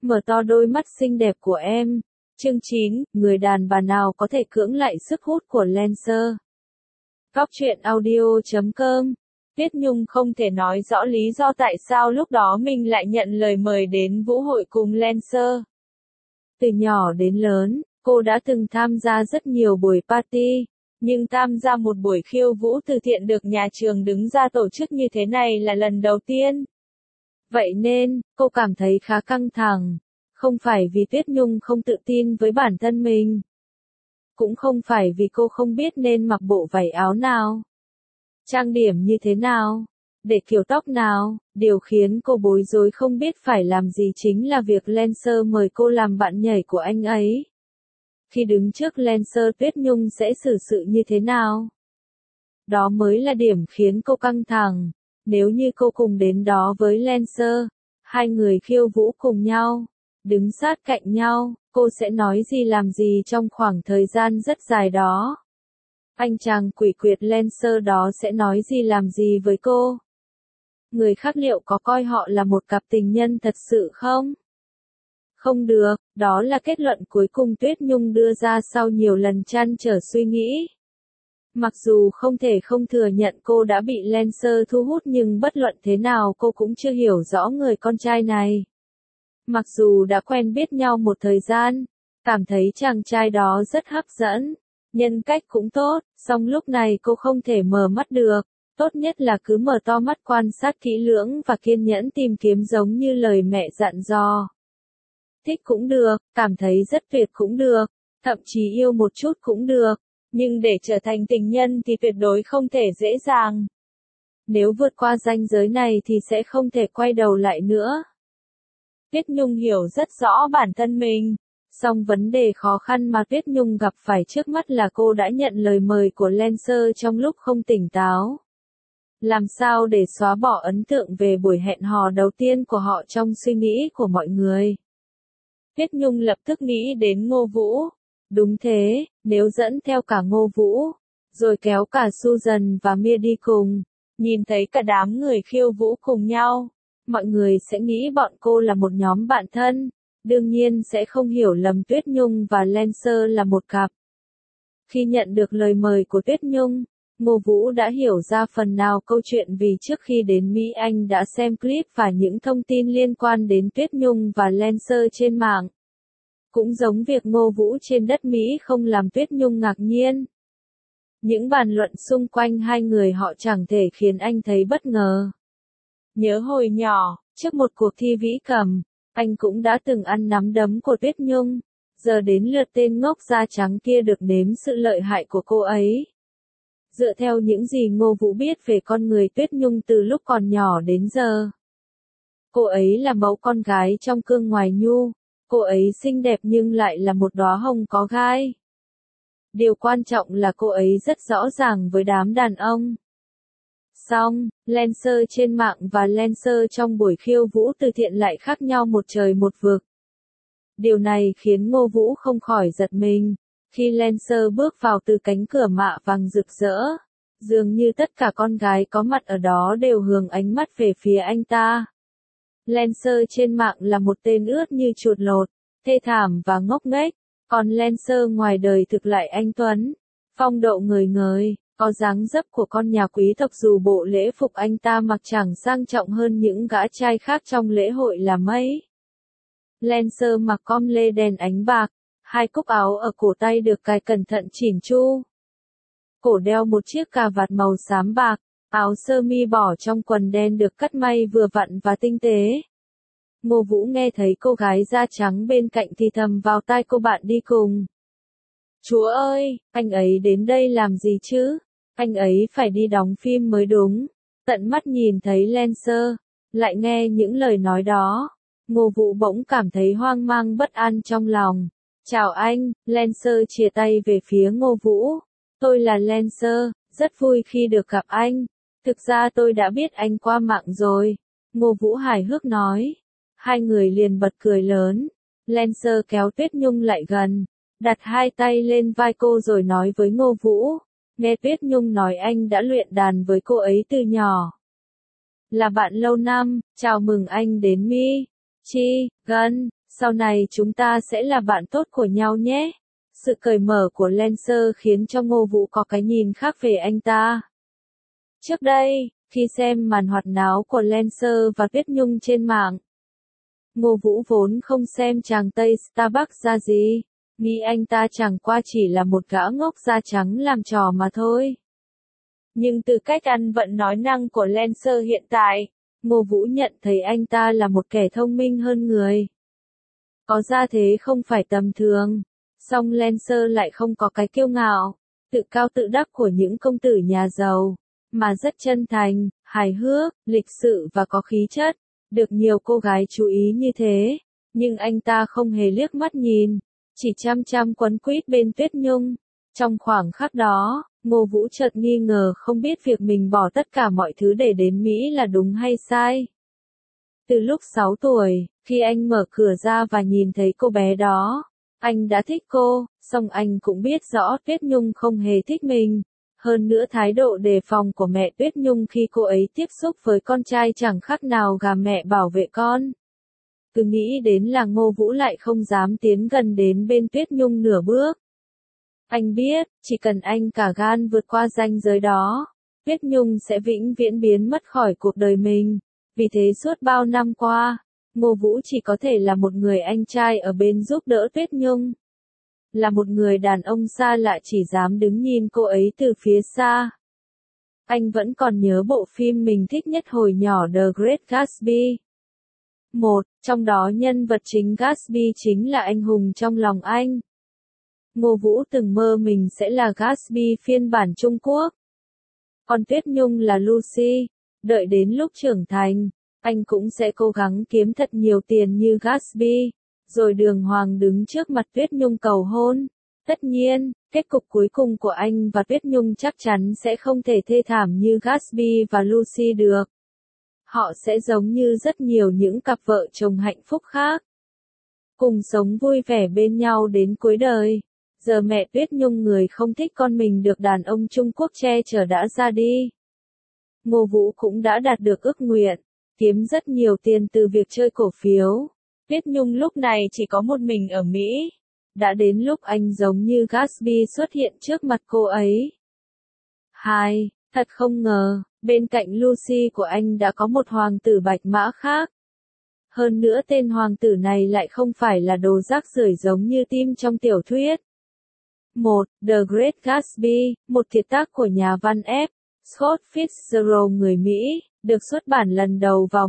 mở to đôi mắt xinh đẹp của em. Chương 9, người đàn bà nào có thể cưỡng lại sức hút của Lancer. Góc truyện audio.com. Tuyết Nhung không thể nói rõ lý do tại sao lúc đó mình lại nhận lời mời đến vũ hội cùng Lancer. Từ nhỏ đến lớn, cô đã từng tham gia rất nhiều buổi party, nhưng tham gia một buổi khiêu vũ từ thiện được nhà trường đứng ra tổ chức như thế này là lần đầu tiên. Vậy nên, cô cảm thấy khá căng thẳng. Không phải vì Tuyết Nhung không tự tin với bản thân mình. Cũng không phải vì cô không biết nên mặc bộ váy áo nào, trang điểm như thế nào, để kiểu tóc nào. Điều khiến cô bối rối không biết phải làm gì chính là việc Lancer mời cô làm bạn nhảy của anh ấy. Khi đứng trước Lancer, Tuyết Nhung sẽ xử sự như thế nào? Đó mới là điểm khiến cô căng thẳng. Nếu như cô cùng đến đó với Lancer, hai người khiêu vũ cùng nhau, đứng sát cạnh nhau, cô sẽ nói gì làm gì trong khoảng thời gian rất dài đó? Anh chàng quỷ quyệt Lancer đó sẽ nói gì làm gì với cô? Người khác liệu có coi họ là một cặp tình nhân thật sự không? Không được, đó là kết luận cuối cùng Tuyết Nhung đưa ra sau nhiều lần trăn trở suy nghĩ. Mặc dù không thể không thừa nhận cô đã bị Lancer thu hút, nhưng bất luận thế nào cô cũng chưa hiểu rõ người con trai này. Mặc dù đã quen biết nhau một thời gian, cảm thấy chàng trai đó rất hấp dẫn, nhân cách cũng tốt, song lúc này cô không thể mở mắt được. Tốt nhất là cứ mở to mắt quan sát kỹ lưỡng và kiên nhẫn tìm kiếm, giống như lời mẹ dặn dò. Thích cũng được, cảm thấy rất tuyệt cũng được, thậm chí yêu một chút cũng được, nhưng để trở thành tình nhân thì tuyệt đối không thể dễ dàng. Nếu vượt qua ranh giới này thì sẽ không thể quay đầu lại nữa. Tuyết Nhung hiểu rất rõ bản thân mình, song vấn đề khó khăn mà Tuyết Nhung gặp phải trước mắt là cô đã nhận lời mời của Lancer trong lúc không tỉnh táo. Làm sao để xóa bỏ ấn tượng về buổi hẹn hò đầu tiên của họ trong suy nghĩ của mọi người? Tuyết Nhung lập tức nghĩ đến Ngô Vũ. Đúng thế, nếu dẫn theo cả Ngô Vũ, rồi kéo cả Susan và Mia đi cùng, nhìn thấy cả đám người khiêu vũ cùng nhau, mọi người sẽ nghĩ bọn cô là một nhóm bạn thân, đương nhiên sẽ không hiểu lầm Tuyết Nhung và Lancer là một cặp. Khi nhận được lời mời của Tuyết Nhung, Ngô Vũ đã hiểu ra phần nào câu chuyện, vì trước khi đến Mỹ anh đã xem clip và những thông tin liên quan đến Tuyết Nhung và Lancer trên mạng. Cũng giống việc Ngô Vũ trên đất Mỹ không làm Tuyết Nhung ngạc nhiên. Những bàn luận xung quanh hai người họ chẳng thể khiến anh thấy bất ngờ. Nhớ hồi nhỏ, trước một cuộc thi vĩ cầm, anh cũng đã từng ăn nắm đấm của Tuyết Nhung, giờ đến lượt tên ngốc da trắng kia được nếm sự lợi hại của cô ấy. Dựa theo những gì Ngô Vũ biết về con người Tuyết Nhung từ lúc còn nhỏ đến giờ, cô ấy là mẫu con gái trong cương ngoài nhu, cô ấy xinh đẹp nhưng lại là một đóa hồng có gai. Điều quan trọng là cô ấy rất rõ ràng với đám đàn ông. Song, Lancer trên mạng và Lancer trong buổi khiêu vũ từ thiện lại khác nhau một trời một vực. Điều này khiến Ngô Vũ không khỏi giật mình. Khi Lancer bước vào từ cánh cửa mạ vàng rực rỡ, dường như tất cả con gái có mặt ở đó đều hướng ánh mắt về phía anh ta. Lancer trên mạng là một tên ướt như chuột lột, thê thảm và ngốc nghếch, còn Lancer ngoài đời thực lại anh tuấn, phong độ ngời ngời, có dáng dấp của con nhà quý tộc, dù bộ lễ phục anh ta mặc chẳng sang trọng hơn những gã trai khác trong lễ hội là mấy. Lancer mặc com lê đen ánh bạc, hai cúc áo ở cổ tay được cài cẩn thận chỉn chu. Cổ đeo một chiếc cà vạt màu xám bạc, áo sơ mi bỏ trong quần đen được cắt may vừa vặn và tinh tế. Ngô Vũ nghe thấy cô gái da trắng bên cạnh thì thầm vào tai cô bạn đi cùng. Chúa ơi, anh ấy đến đây làm gì chứ? Anh ấy phải đi đóng phim mới đúng. Tận mắt nhìn thấy Lancer, lại nghe những lời nói đó, Ngô Vũ bỗng cảm thấy hoang mang bất an trong lòng. Chào anh, Lancer chìa tay về phía Ngô Vũ. Tôi là Lancer, rất vui khi được gặp anh. Thực ra tôi đã biết anh qua mạng rồi. Ngô Vũ hài hước nói. Hai người liền bật cười lớn. Lancer kéo Tuyết Nhung lại gần, đặt hai tay lên vai cô rồi nói với Ngô Vũ. Nghe Tuyết Nhung nói anh đã luyện đàn với cô ấy từ nhỏ. Là bạn lâu năm, chào mừng anh đến Mi. Chi, Gân. Sau này chúng ta sẽ là bạn tốt của nhau nhé. Sự cởi mở của Lancer khiến cho Ngô Vũ có cái nhìn khác về anh ta. Trước đây, khi xem màn hoạt náo của Lancer và Tuyết Nhung trên mạng, Ngô Vũ vốn không xem chàng Tây Starbucks ra gì, nghĩ anh ta chẳng qua chỉ là một gã ngốc da trắng làm trò mà thôi. Nhưng từ cách ăn vận nói năng của Lancer hiện tại, Ngô Vũ nhận thấy anh ta là một kẻ thông minh hơn người. Có gia thế không phải tầm thường, song Lancer lại không có cái kiêu ngạo, tự cao tự đắc của những công tử nhà giàu, mà rất chân thành, hài hước, lịch sự và có khí chất, được nhiều cô gái chú ý như thế, nhưng anh ta không hề liếc mắt nhìn, chỉ chăm chăm quấn quýt bên Tuyết Nhung. Trong khoảng khắc đó, Ngô Vũ chợt nghi ngờ không biết việc mình bỏ tất cả mọi thứ để đến Mỹ là đúng hay sai. Từ lúc 6 tuổi, khi anh mở cửa ra và nhìn thấy cô bé đó, anh đã thích cô, song anh cũng biết rõ Tuyết Nhung không hề thích mình. Hơn nữa thái độ đề phòng của mẹ Tuyết Nhung khi cô ấy tiếp xúc với con trai chẳng khác nào gà mẹ bảo vệ con. Cứ nghĩ đến là Ngô Vũ lại không dám tiến gần đến bên Tuyết Nhung nửa bước. Anh biết, chỉ cần anh cả gan vượt qua ranh giới đó, Tuyết Nhung sẽ vĩnh viễn biến mất khỏi cuộc đời mình. Vì thế suốt bao năm qua, Ngô Vũ chỉ có thể là một người anh trai ở bên giúp đỡ Tuyết Nhung. Là một người đàn ông xa lạ chỉ dám đứng nhìn cô ấy từ phía xa. Anh vẫn còn nhớ bộ phim mình thích nhất hồi nhỏ The Great Gatsby. Trong đó nhân vật chính Gatsby chính là anh hùng trong lòng anh. Ngô Vũ từng mơ mình sẽ là Gatsby phiên bản Trung Quốc. Còn Tuyết Nhung là Lucy, đợi đến lúc trưởng thành, anh cũng sẽ cố gắng kiếm thật nhiều tiền như Gatsby, rồi đường hoàng đứng trước mặt Tuyết Nhung cầu hôn. Tất nhiên, kết cục cuối cùng của anh và Tuyết Nhung chắc chắn sẽ không thể thê thảm như Gatsby và Lucy được. Họ sẽ giống như rất nhiều những cặp vợ chồng hạnh phúc khác, cùng sống vui vẻ bên nhau đến cuối đời. Giờ mẹ Tuyết Nhung người không thích con mình được đàn ông Trung Quốc che chở đã ra đi. Ngô Vũ cũng đã đạt được ước nguyện, kiếm rất nhiều tiền từ việc chơi cổ phiếu. Tuyết Nhung lúc này chỉ có một mình ở Mỹ. Đã đến lúc anh giống như Gatsby xuất hiện trước mặt cô ấy. Thật không ngờ, bên cạnh Lucy của anh đã có một hoàng tử bạch mã khác. Hơn nữa tên hoàng tử này lại không phải là đồ rác rưởi giống như Tim trong tiểu thuyết. The Great Gatsby, một kiệt tác của nhà văn F. Scott Fitzgerald người Mỹ, được xuất bản lần đầu vào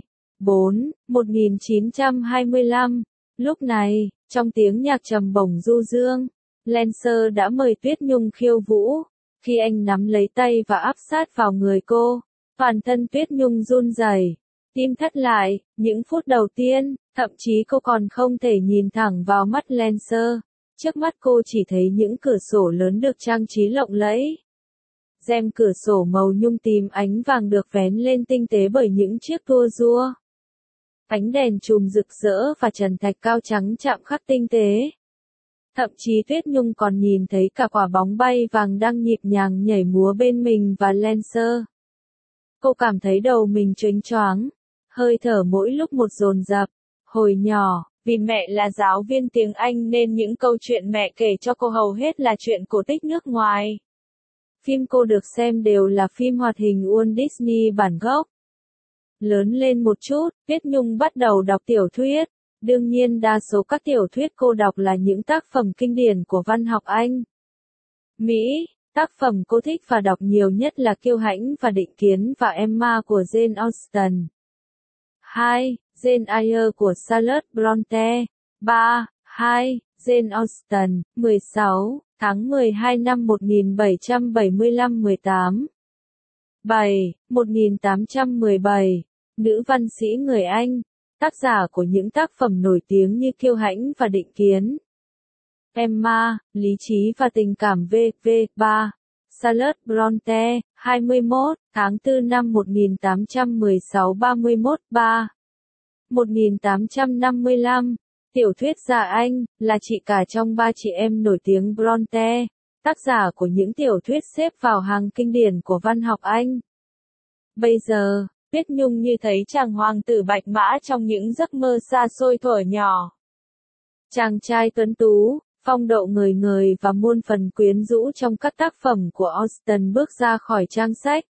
1925. Lúc này, trong tiếng nhạc trầm bổng du dương, Lancer đã mời Tuyết Nhung khiêu vũ. Khi anh nắm lấy tay và áp sát vào người cô, toàn thân Tuyết Nhung run rẩy, tim thắt lại. Những phút đầu tiên, thậm chí cô còn không thể nhìn thẳng vào mắt Lancer. Trước mắt cô chỉ thấy những cửa sổ lớn được trang trí lộng lẫy. Rèm cửa sổ màu nhung tím ánh vàng được vén lên tinh tế bởi những chiếc tua rua. Ánh đèn chùm rực rỡ và trần thạch cao trắng chạm khắc tinh tế. Thậm chí Tuyết Nhung còn nhìn thấy cả quả bóng bay vàng đang nhịp nhàng nhảy múa bên mình và Lancer. Cô cảm thấy đầu mình chênh choáng, hơi thở mỗi lúc một dồn dập. Hồi nhỏ, vì mẹ là giáo viên tiếng Anh nên những câu chuyện mẹ kể cho cô hầu hết là chuyện cổ tích nước ngoài. Phim cô được xem đều là phim hoạt hình Walt Disney bản gốc. Lớn lên một chút, Tuyết Nhung bắt đầu đọc tiểu thuyết. Đương nhiên đa số các tiểu thuyết cô đọc là những tác phẩm kinh điển của văn học Anh. Mỹ, tác phẩm cô thích và đọc nhiều nhất là Kiêu hãnh và Định kiến và Emma của Jane Austen. 2. Jane Eyre của Charlotte Bronte. 3. Jane Austen, 16, tháng 12 năm 1775 18. 1817, nữ văn sĩ người Anh, tác giả của những tác phẩm nổi tiếng như Kiêu hãnh và Định kiến. Emma, lý trí và tình cảm v.v. 3. Charlotte Bronte, 21, tháng 4 năm 1816 31 3. 1855, tiểu thuyết gia Anh, là chị cả trong ba chị em nổi tiếng Bronte, tác giả của những tiểu thuyết xếp vào hàng kinh điển của văn học Anh. Bây giờ, Tuyết Nhung như thấy chàng hoàng tử bạch mã trong những giấc mơ xa xôi thuở nhỏ. Chàng trai tuấn tú, phong độ ngời ngời và muôn phần quyến rũ trong các tác phẩm của Austen bước ra khỏi trang sách.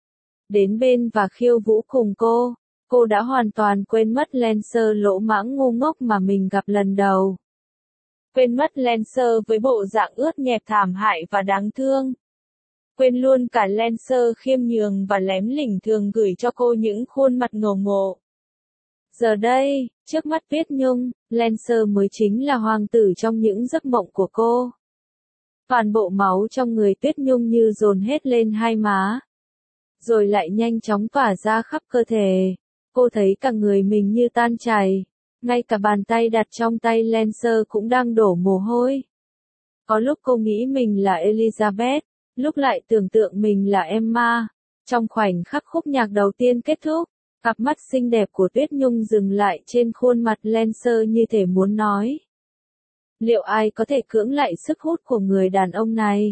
Đến bên và khiêu vũ cùng cô đã hoàn toàn quên mất Lancer lỗ mãng ngu ngốc mà mình gặp lần đầu. Quên mất Lancer với bộ dạng ướt nhẹp thảm hại và đáng thương. Quên luôn cả Lancer khiêm nhường và lém lỉnh thường gửi cho cô những khuôn mặt ngầu ngộ. Giờ đây, trước mắt Tuyết Nhung, Lancer mới chính là hoàng tử trong những giấc mộng của cô. Toàn bộ máu trong người Tuyết Nhung như dồn hết lên hai má, rồi lại nhanh chóng tỏa ra khắp cơ thể. Cô thấy cả người mình như tan chảy, ngay cả bàn tay đặt trong tay Lancer cũng đang đổ mồ hôi. Có lúc cô nghĩ mình là Elizabeth, lúc lại tưởng tượng mình là Emma. Trong khoảnh khắc khúc nhạc đầu tiên kết thúc, cặp mắt xinh đẹp của Tuyết Nhung dừng lại trên khuôn mặt Lancer như thể muốn nói. Liệu ai có thể cưỡng lại sức hút của người đàn ông này?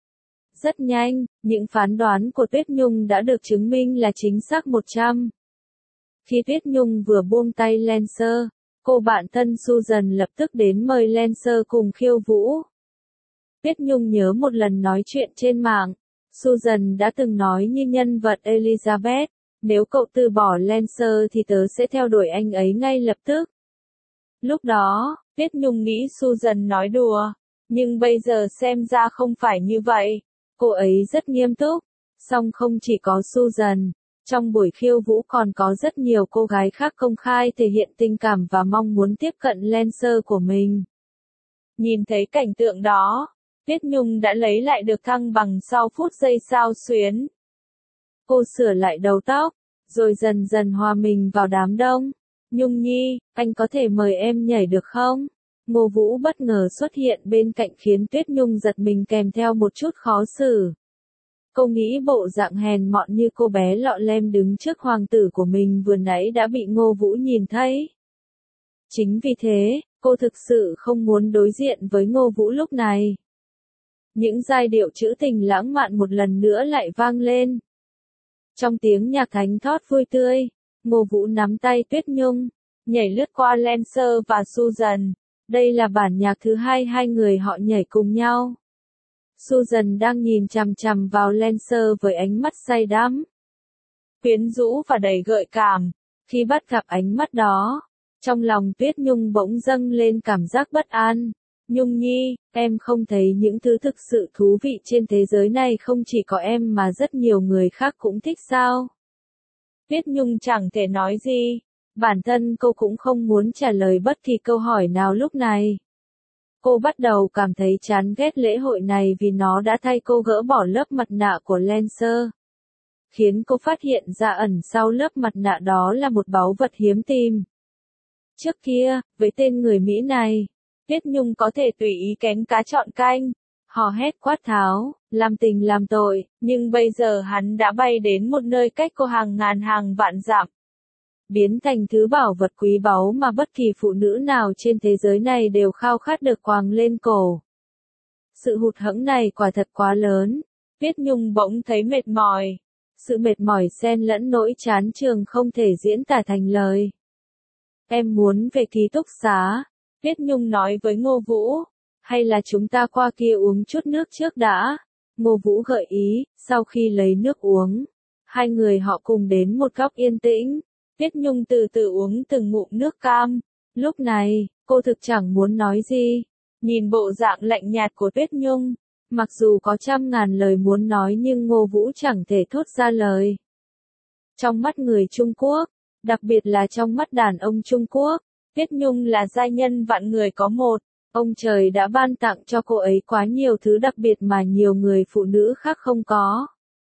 Rất nhanh, những phán đoán của Tuyết Nhung đã được chứng minh là chính xác 100. Khi Tuyết Nhung vừa buông tay Lancer, cô bạn thân Susan lập tức đến mời Lancer cùng khiêu vũ. Tuyết Nhung nhớ một lần nói chuyện trên mạng, Susan đã từng nói như nhân vật Elizabeth, nếu cậu từ bỏ Lancer thì tớ sẽ theo đuổi anh ấy ngay lập tức. Lúc đó, Tuyết Nhung nghĩ Susan nói đùa, nhưng bây giờ xem ra không phải như vậy. Cô ấy rất nghiêm túc, song không chỉ có Susan, trong buổi khiêu vũ còn có rất nhiều cô gái khác công khai thể hiện tình cảm và mong muốn tiếp cận Lancer của mình. Nhìn thấy cảnh tượng đó, Tuyết Nhung đã lấy lại được thăng bằng sau phút giây xao xuyến. Cô sửa lại đầu tóc, rồi dần dần hòa mình vào đám đông. Nhung Nhi, anh có thể mời em nhảy được không? Ngô Vũ bất ngờ xuất hiện bên cạnh khiến Tuyết Nhung giật mình kèm theo một chút khó xử. Cô nghĩ bộ dạng hèn mọn như cô bé lọ lem đứng trước hoàng tử của mình vừa nãy đã bị Ngô Vũ nhìn thấy. Chính vì thế, cô thực sự không muốn đối diện với Ngô Vũ lúc này. Những giai điệu trữ tình lãng mạn một lần nữa lại vang lên. Trong tiếng nhạc thánh thót vui tươi, Ngô Vũ nắm tay Tuyết Nhung, nhảy lướt qua Lancer và Susan. Đây là bản nhạc thứ hai người họ nhảy cùng nhau. Susan đang nhìn chằm chằm vào Lancer với ánh mắt say đắm, quyến rũ và đầy gợi cảm. Khi bắt gặp ánh mắt đó, trong lòng Tuyết Nhung bỗng dâng lên cảm giác bất an. Nhung Nhi, em không thấy những thứ thực sự thú vị trên thế giới này không chỉ có em mà rất nhiều người khác cũng thích sao? Tuyết Nhung chẳng thể nói gì. Bản thân cô cũng không muốn trả lời bất kỳ câu hỏi nào lúc này. Cô bắt đầu cảm thấy chán ghét lễ hội này vì nó đã thay cô gỡ bỏ lớp mặt nạ của Lancer. Khiến cô phát hiện ra ẩn sau lớp mặt nạ đó là một báu vật hiếm tìm. Trước kia, với tên người Mỹ này, Tuyết Nhung có thể tùy ý kén cá chọn canh, hò hét quát tháo, làm tình làm tội, nhưng bây giờ hắn đã bay đến một nơi cách cô hàng ngàn hàng vạn dặm. Biến thành thứ bảo vật quý báu mà bất kỳ phụ nữ nào trên thế giới này đều khao khát được quàng lên cổ. Sự hụt hẫng này quả thật quá lớn. Tuyết Nhung bỗng thấy mệt mỏi. Sự mệt mỏi xen lẫn nỗi chán chường không thể diễn tả thành lời. Em muốn về ký túc xá. Tuyết Nhung nói với Ngô Vũ. Hay là chúng ta qua kia uống chút nước trước đã. Ngô Vũ gợi ý, sau khi lấy nước uống. Hai người họ cùng đến một góc yên tĩnh. Tuyết Nhung từ từ uống từng ngụm nước cam. Lúc này, cô thực chẳng muốn nói gì. Nhìn bộ dạng lạnh nhạt của Tuyết Nhung, mặc dù có trăm ngàn lời muốn nói nhưng Ngô Vũ chẳng thể thốt ra lời. Trong mắt người Trung Quốc, đặc biệt là trong mắt đàn ông Trung Quốc, Tuyết Nhung là giai nhân vạn người có một. Ông trời đã ban tặng cho cô ấy quá nhiều thứ đặc biệt mà nhiều người phụ nữ khác không có.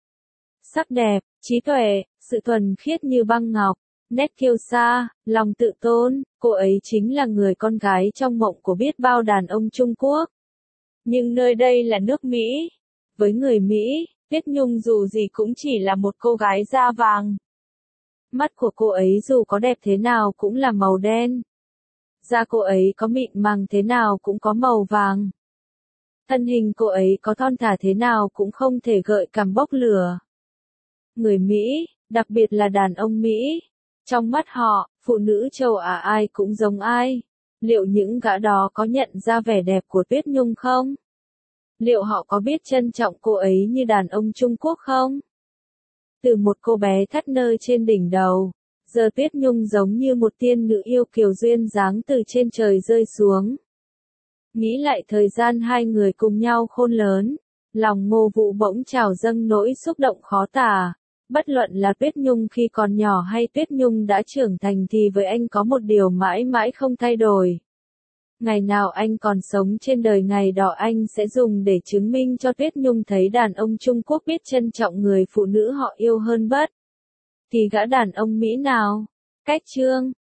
Sắc đẹp, trí tuệ, sự thuần khiết như băng ngọc, nét kiêu sa, lòng tự tôn, cô ấy chính là người con gái trong mộng của biết bao đàn ông Trung Quốc. Nhưng nơi đây là nước Mỹ. Với người Mỹ, Tuyết Nhung dù gì cũng chỉ là một cô gái da vàng. Mắt của cô ấy dù có đẹp thế nào cũng là màu đen. Da cô ấy có mịn màng thế nào cũng có màu vàng. Thân hình cô ấy có thon thả thế nào cũng không thể gợi cảm bốc lửa. Người Mỹ, đặc biệt là đàn ông Mỹ. Trong mắt họ, phụ nữ châu Á ai cũng giống ai. Liệu những gã đó có nhận ra vẻ đẹp của Tuyết Nhung không? Liệu họ có biết trân trọng cô ấy như đàn ông Trung Quốc không? Từ một cô bé thắt nơ trên đỉnh đầu, giờ Tuyết Nhung giống như một tiên nữ yêu kiều duyên dáng từ trên trời rơi xuống. Nghĩ lại thời gian hai người cùng nhau khôn lớn, lòng Ngô Vũ bỗng trào dâng nỗi xúc động khó tả. Bất luận là Tuyết Nhung khi còn nhỏ hay Tuyết Nhung đã trưởng thành thì với anh có một điều mãi mãi không thay đổi. Ngày nào anh còn sống trên đời ngày đó anh sẽ dùng để chứng minh cho Tuyết Nhung thấy đàn ông Trung Quốc biết trân trọng người phụ nữ họ yêu hơn bất kỳ gã đàn ông Mỹ nào. Cách chương